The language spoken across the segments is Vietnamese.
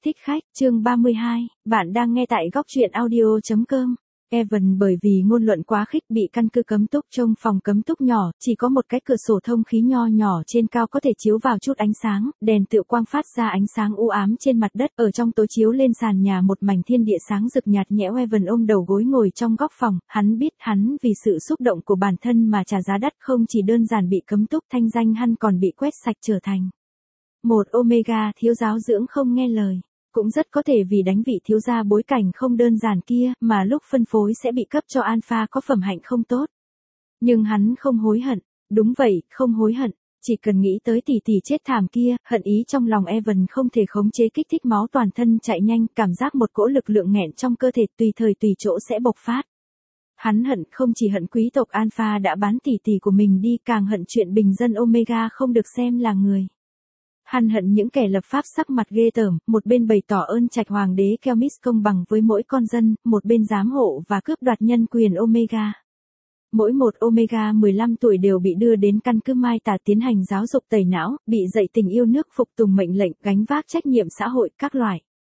Thích khách, chương 32, bạn đang nghe tại góc truyện audio.com. Evan bởi vì ngôn luận quá khích bị căn cứ cấm túc trong phòng cấm túc nhỏ, chỉ có một cái cửa sổ thông khí nho nhỏ trên cao có thể chiếu vào chút ánh sáng, đèn tựa quang phát ra ánh sáng u ám trên mặt đất, ở trong tối chiếu lên sàn nhà một mảnh thiên địa sáng rực nhạt nhẽo. Evan ôm đầu gối ngồi trong góc phòng, hắn biết hắn vì sự xúc động của bản thân mà trả giá đắt, không chỉ đơn giản bị cấm túc, thanh danh hắn còn bị quét sạch, trở thành một Omega thiếu giáo dưỡng không nghe lời. Cũng rất có thể vì đánh vị thiếu gia bối cảnh không đơn giản kia, mà lúc phân phối sẽ bị cấp cho Alpha có phẩm hạnh không tốt. Nhưng hắn không hối hận. Đúng vậy, không hối hận. Chỉ cần nghĩ tới tỷ tỷ chết thảm kia, hận ý trong lòng Evan không thể khống chế, kích thích máu toàn thân chạy nhanh, cảm giác một cỗ lực lượng nghẹn trong cơ thể tùy thời tùy chỗ sẽ bộc phát. Hắn hận không chỉ hận quý tộc Alpha đã bán tỷ tỷ của mình đi, càng hận chuyện bình dân Omega không được xem là người. Hắn hận những kẻ lập pháp sắc mặt ghê tởm, một bên bày tỏ ơn trạch hoàng đế Kelmis công bằng với mỗi con dân, một bên giám hộ và cướp đoạt nhân quyền Omega. Mỗi một Omega 15 tuổi đều bị đưa đến căn cứ Mai Tà tiến hành giáo dục tẩy não, bị dạy tình yêu nước, phục tùng mệnh lệnh, gánh vác trách nhiệm xã hội các loại.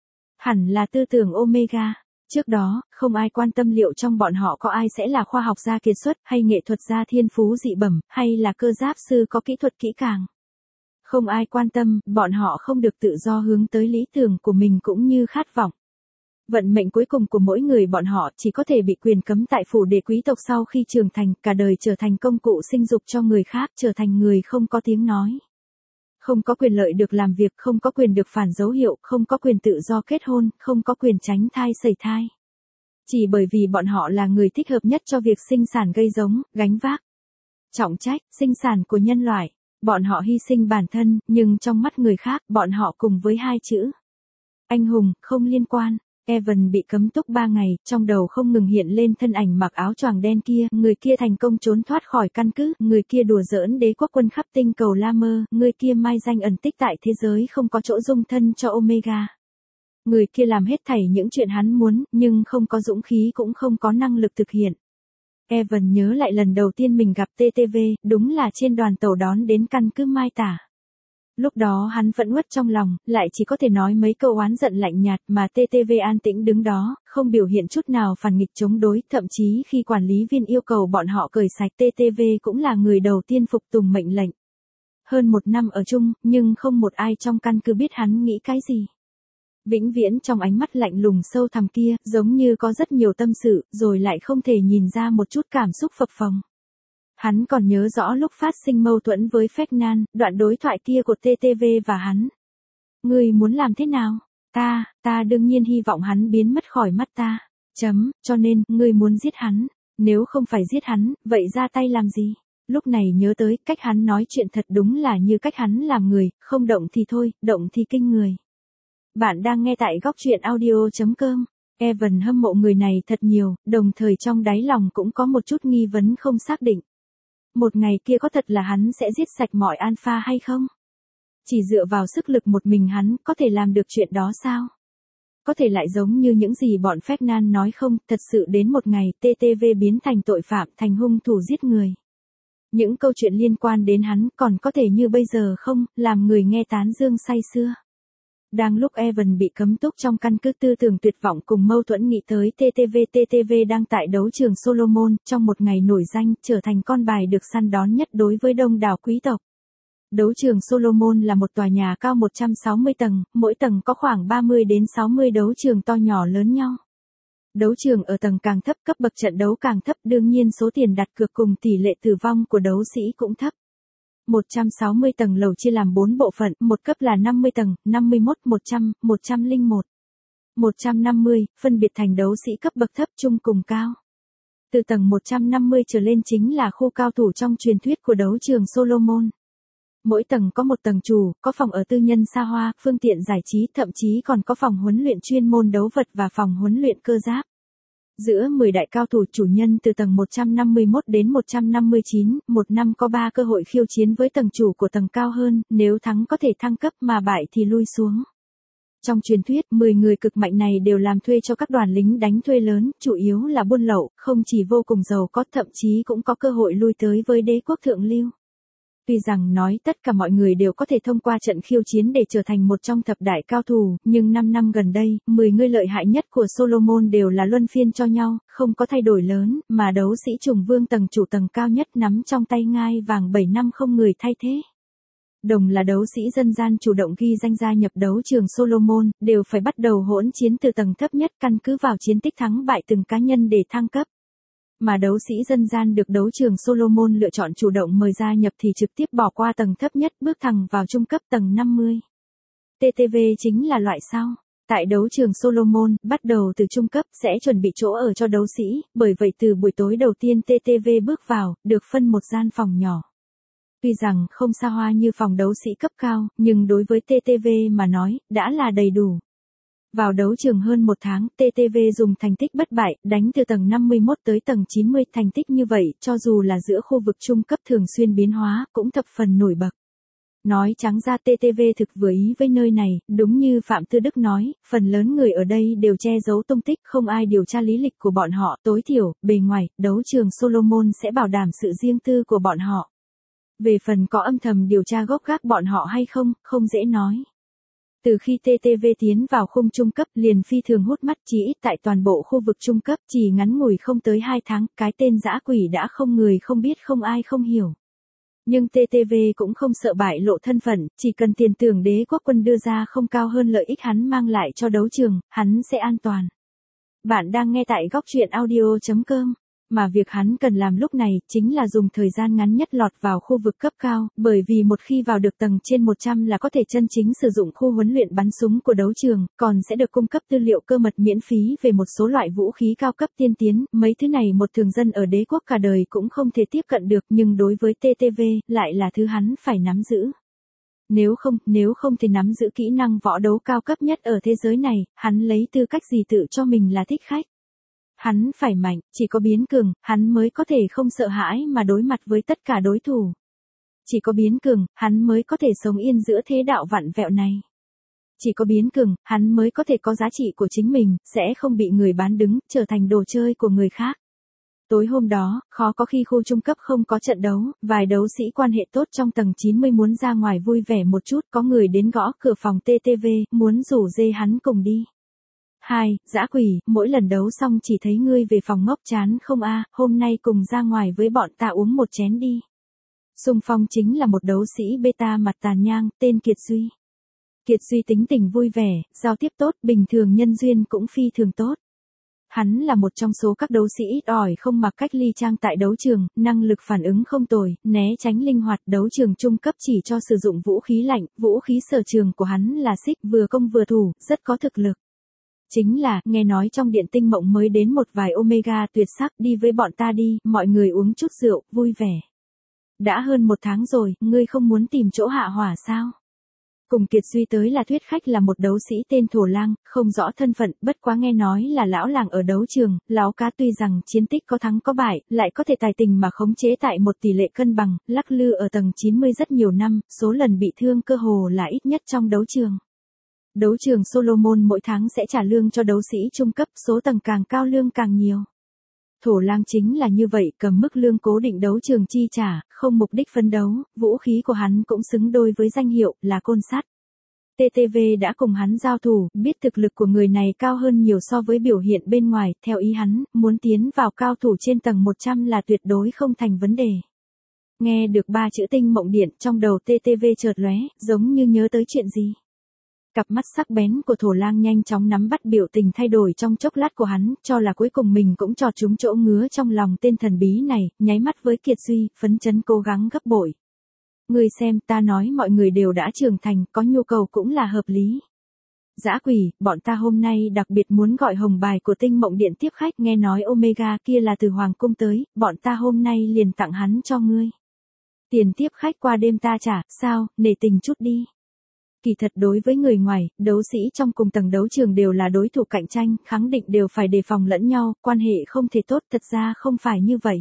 Hẳn là tư tưởng Omega. Trước đó, không ai quan tâm liệu trong bọn họ có ai sẽ là khoa học gia kiệt xuất, hay nghệ thuật gia thiên phú dị bẩm, hay là cơ giáp sư có kỹ thuật kỹ càng. Không ai quan tâm, bọn họ không được tự do hướng tới lý tưởng của mình cũng như khát vọng. Vận mệnh cuối cùng của mỗi người bọn họ chỉ có thể bị quyền cấm tại phủ đệ quý tộc sau khi trưởng thành, cả đời trở thành công cụ sinh dục cho người khác, trở thành người không có tiếng nói. Không có quyền lợi được làm việc, không có quyền được phản dấu hiệu, không có quyền tự do kết hôn, không có quyền tránh thai sẩy thai. Chỉ bởi vì bọn họ là người thích hợp nhất cho việc sinh sản, gây giống, gánh vác trọng trách, sinh sản của nhân loại. Bọn họ hy sinh bản thân, nhưng trong mắt người khác, bọn họ cùng với hai chữ anh hùng, không liên quan. Evan bị cấm túc 3 ngày, trong đầu không ngừng hiện lên thân ảnh mặc áo choàng đen kia, người kia thành công trốn thoát khỏi căn cứ, người kia đùa giỡn đế quốc quân khắp tinh cầu La Mơ, người kia mai danh ẩn tích tại thế giới không có chỗ dung thân cho Omega. Người kia làm hết thảy những chuyện hắn muốn, nhưng không có dũng khí cũng không có năng lực thực hiện. Evan nhớ lại lần đầu tiên mình gặp TTV, đúng là trên đoàn tàu đón đến căn cứ Mai Tà. Lúc đó hắn vẫn uất trong lòng, lại chỉ có thể nói mấy câu oán giận lạnh nhạt, mà TTV an tĩnh đứng đó, không biểu hiện chút nào phản nghịch chống đối, thậm chí khi quản lý viên yêu cầu bọn họ cởi sạch, TTV cũng là người đầu tiên phục tùng mệnh lệnh. Hơn 1 năm ở chung, nhưng không một ai trong căn cứ biết hắn nghĩ cái gì. Vĩnh viễn trong ánh mắt lạnh lùng sâu thẳm kia, giống như có rất nhiều tâm sự, rồi lại không thể nhìn ra một chút cảm xúc phập phồng. Hắn còn nhớ rõ lúc phát sinh mâu thuẫn với Ferdinand, đoạn đối thoại kia của TTV và hắn. Ngươi muốn làm thế nào? Ta đương nhiên hy vọng hắn biến mất khỏi mắt ta. Cho nên, ngươi muốn giết hắn. Nếu không phải giết hắn, vậy ra tay làm gì? Lúc này nhớ tới, cách hắn nói chuyện thật đúng là như cách hắn làm người, không động thì thôi, động thì kinh người. Bạn đang nghe tại góc truyện audio.com. Evan hâm mộ người này thật nhiều, đồng thời trong đáy lòng cũng có một chút nghi vấn không xác định. Một ngày kia có thật là hắn sẽ giết sạch mọi Alpha hay không? Chỉ dựa vào sức lực một mình hắn có thể làm được chuyện đó sao? Có thể lại giống như những gì bọn Ferdinand nói không, thật sự đến một ngày TTV biến thành tội phạm, thành hung thủ giết người. Những câu chuyện liên quan đến hắn còn có thể như bây giờ không, làm người nghe tán dương say sưa. Đang lúc Evan bị cấm túc trong căn cứ, tư tưởng tuyệt vọng cùng mâu thuẫn nghĩ tới TTV đang tại đấu trường Solomon, trong một ngày nổi danh, trở thành con bài được săn đón nhất đối với đông đảo quý tộc. Đấu trường Solomon là một tòa nhà cao 160 tầng, mỗi tầng có khoảng 30 đến 60 đấu trường to nhỏ lớn nhau. Đấu trường ở tầng càng thấp, cấp bậc trận đấu càng thấp, đương nhiên số tiền đặt cược cùng tỷ lệ tử vong của đấu sĩ cũng thấp. 160 tầng lầu chia làm 4 bộ phận, một cấp là 50 tầng, 51, 100, 101, 150, phân biệt thành đấu sĩ cấp bậc thấp, trung cùng cao. Từ tầng 150 trở lên chính là khu cao thủ trong truyền thuyết của đấu trường Solomon. Mỗi tầng có một tầng chủ, có phòng ở tư nhân xa hoa, phương tiện giải trí, thậm chí còn có phòng huấn luyện chuyên môn đấu vật và phòng huấn luyện cơ giáp. Giữa 10 đại cao thủ chủ nhân từ tầng 151 đến 159, một năm có 3 cơ hội khiêu chiến với tầng chủ của tầng cao hơn, nếu thắng có thể thăng cấp mà bại thì lui xuống. Trong truyền thuyết, 10 người cực mạnh này đều làm thuê cho các đoàn lính đánh thuê lớn, chủ yếu là buôn lậu, không chỉ vô cùng giàu có, thậm chí cũng có cơ hội lui tới với đế quốc thượng lưu. Tuy rằng nói tất cả mọi người đều có thể thông qua trận khiêu chiến để trở thành một trong thập đại cao thủ, nhưng 5 năm gần đây, 10 người lợi hại nhất của Solomon đều là luân phiên cho nhau, không có thay đổi lớn, mà đấu sĩ trùng vương tầng chủ tầng cao nhất nắm trong tay ngai vàng 7 năm không người thay thế. Đồng là đấu sĩ dân gian chủ động ghi danh gia nhập đấu trường Solomon, đều phải bắt đầu hỗn chiến từ tầng thấp nhất căn cứ vào chiến tích thắng bại từng cá nhân để thăng cấp. Mà đấu sĩ dân gian được đấu trường Solomon lựa chọn chủ động mời gia nhập thì trực tiếp bỏ qua tầng thấp nhất bước thẳng vào trung cấp tầng 50. TTV chính là loại sau. Tại đấu trường Solomon, bắt đầu từ trung cấp sẽ chuẩn bị chỗ ở cho đấu sĩ, bởi vậy từ buổi tối đầu tiên TTV bước vào, được phân một gian phòng nhỏ. Tuy rằng không xa hoa như phòng đấu sĩ cấp cao, nhưng đối với TTV mà nói, đã là đầy đủ. Vào đấu trường hơn một tháng, TTV dùng thành tích bất bại, đánh từ tầng 51 tới tầng 90, thành tích như vậy, cho dù là giữa khu vực trung cấp thường xuyên biến hóa, cũng thập phần nổi bật. Nói trắng ra TTV thực vừa ý với nơi này, đúng như Phạm Tư Đức nói, phần lớn người ở đây đều che giấu tung tích, không ai điều tra lý lịch của bọn họ, tối thiểu, bề ngoài, đấu trường Solomon sẽ bảo đảm sự riêng tư của bọn họ. Về phần có âm thầm điều tra gốc gác bọn họ hay không, không dễ nói. Từ khi TTV tiến vào khung trung cấp liền phi thường hút mắt, chỉ ít tại toàn bộ khu vực trung cấp, chỉ ngắn ngủi không tới 2 tháng, cái tên dã quỷ đã không người không biết không ai không hiểu. Nhưng TTV cũng không sợ bại lộ thân phận, chỉ cần tiền thưởng đế quốc quân đưa ra không cao hơn lợi ích hắn mang lại cho đấu trường, hắn sẽ an toàn. Bạn đang nghe tại góc truyện audio.com. Mà việc hắn cần làm lúc này, chính là dùng thời gian ngắn nhất lọt vào khu vực cấp cao, bởi vì một khi vào được tầng trên 100 là có thể chân chính sử dụng khu huấn luyện bắn súng của đấu trường, còn sẽ được cung cấp tư liệu cơ mật miễn phí về một số loại vũ khí cao cấp tiên tiến, mấy thứ này một thường dân ở đế quốc cả đời cũng không thể tiếp cận được, nhưng đối với TTV, lại là thứ hắn phải nắm giữ. Nếu không thể nắm giữ kỹ năng võ đấu cao cấp nhất ở thế giới này, hắn lấy tư cách gì tự cho mình là thích khách. Hắn phải mạnh, chỉ có biến cường, hắn mới có thể không sợ hãi mà đối mặt với tất cả đối thủ. Chỉ có biến cường, hắn mới có thể sống yên giữa thế đạo vặn vẹo này. Chỉ có biến cường, hắn mới có thể có giá trị của chính mình, sẽ không bị người bán đứng, trở thành đồ chơi của người khác. Tối hôm đó, khó có khi khu trung cấp không có trận đấu, vài đấu sĩ quan hệ tốt trong tầng 90 muốn ra ngoài vui vẻ một chút, có người đến gõ cửa phòng TTV, muốn rủ dê hắn cùng đi. 2. Dã quỷ, mỗi lần đấu xong chỉ thấy ngươi về phòng ngốc chán không a, hôm nay cùng ra ngoài với bọn ta uống một chén đi. Xung phong chính là một đấu sĩ beta mặt tàn nhang, tên Kiệt Duy. Kiệt Duy tính tình vui vẻ, giao tiếp tốt, bình thường nhân duyên cũng phi thường tốt. Hắn là một trong số các đấu sĩ ít ỏi không mặc cách ly trang tại đấu trường, năng lực phản ứng không tồi, né tránh linh hoạt, đấu trường trung cấp chỉ cho sử dụng vũ khí lạnh, vũ khí sở trường của hắn là xích, vừa công vừa thủ, rất có thực lực. Chính là, nghe nói trong điện tinh mộng mới đến một vài Omega tuyệt sắc, đi với bọn ta đi, mọi người uống chút rượu, vui vẻ. Đã hơn 1 tháng rồi, ngươi không muốn tìm chỗ hạ hỏa sao? Cùng Kiệt Duy tới là thuyết khách là một đấu sĩ tên Thổ Lang, không rõ thân phận, bất quá nghe nói là lão làng ở đấu trường, láo cá tuy rằng chiến tích có thắng có bại, lại có thể tài tình mà khống chế tại một tỷ lệ cân bằng, lắc lư ở tầng 90 rất nhiều năm, số lần bị thương cơ hồ là ít nhất trong đấu trường. Đấu trường Solomon mỗi tháng sẽ trả lương cho đấu sĩ trung cấp, số tầng càng cao lương càng nhiều. Thổ Lang chính là như vậy, cầm mức lương cố định đấu trường chi trả, không mục đích phấn đấu, vũ khí của hắn cũng xứng đôi với danh hiệu là côn sắt. TTV đã cùng hắn giao thủ, biết thực lực của người này cao hơn nhiều so với biểu hiện bên ngoài, theo ý hắn, muốn tiến vào cao thủ trên tầng 100 là tuyệt đối không thành vấn đề. Nghe được 3 chữ tinh mộng điện, trong đầu TTV chợt lóe, giống như nhớ tới chuyện gì. Cặp mắt sắc bén của Thổ Lang nhanh chóng nắm bắt biểu tình thay đổi trong chốc lát của hắn, cho là cuối cùng mình cũng chọt trúng chỗ ngứa trong lòng tên thần bí này, nháy mắt với Kiệt Duy, phấn chấn cố gắng gấp bội. Ngươi xem, ta nói mọi người đều đã trưởng thành, có nhu cầu cũng là hợp lý. Dã quỷ, bọn ta hôm nay đặc biệt muốn gọi hồng bài của tinh mộng điện tiếp khách, nghe nói Omega kia là từ Hoàng cung tới, bọn ta hôm nay liền tặng hắn cho ngươi. Tiền tiếp khách qua đêm ta trả, sao, nể tình chút đi. Kỳ thật đối với người ngoài, đấu sĩ trong cùng tầng đấu trường đều là đối thủ cạnh tranh, khẳng định đều phải đề phòng lẫn nhau, quan hệ không thể tốt, thật ra không phải như vậy.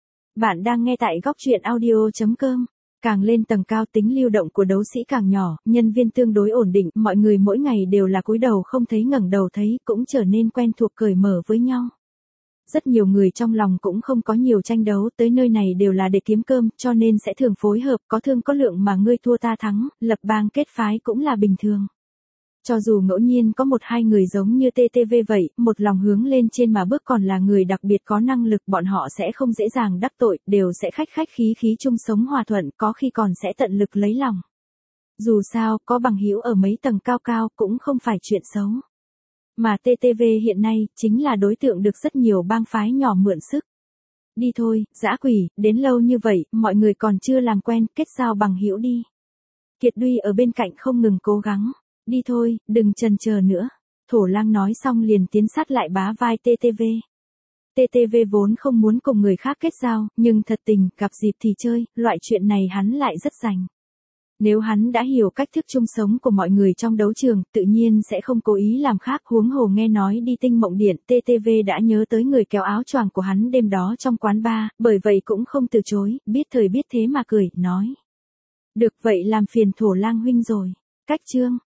Bạn đang nghe tại góc truyện audio.com. Càng lên tầng cao tính lưu động của đấu sĩ càng nhỏ, nhân viên tương đối ổn định, mọi người mỗi ngày đều là cúi đầu không thấy ngẩng đầu thấy, cũng trở nên quen thuộc cởi mở với nhau. rất nhiều người trong lòng cũng không có nhiều tranh đấu, tới nơi này đều là để kiếm cơm, cho nên sẽ thường phối hợp, có thương có lượng mà ngươi thua ta thắng, lập bang kết phái cũng là bình thường. Cho dù ngẫu nhiên có một hai người giống như TTV vậy, một lòng hướng lên trên mà bước còn là người đặc biệt có năng lực, bọn họ sẽ không dễ dàng đắc tội, đều sẽ khách khách khí khí chung sống hòa thuận, có khi còn sẽ tận lực lấy lòng. Dù sao, có bằng hữu ở mấy tầng cao cao cũng không phải chuyện xấu. Mà TTV hiện nay, chính là đối tượng được rất nhiều bang phái nhỏ mượn sức. Đi thôi, dã quỷ, đến lâu như vậy, mọi người còn chưa làm quen, kết giao bằng hữu đi. Kiệt Duy ở bên cạnh không ngừng cố gắng. Đi thôi, đừng chần chờ nữa. Thổ Lang nói xong liền tiến sát lại bá vai TTV. TTV vốn không muốn cùng người khác kết giao, nhưng thật tình, gặp dịp thì chơi, loại chuyện này hắn lại rất rành. Nếu hắn đã hiểu cách thức chung sống của mọi người trong đấu trường, tự nhiên sẽ không cố ý làm khác, huống hồ nghe nói đi Tinh Mộng Điện, TTV đã nhớ tới người kéo áo choàng của hắn đêm đó trong quán bar, bởi vậy cũng không từ chối, biết thời biết thế mà cười, nói. Được vậy làm phiền Thổ Lang huynh rồi. Cách chương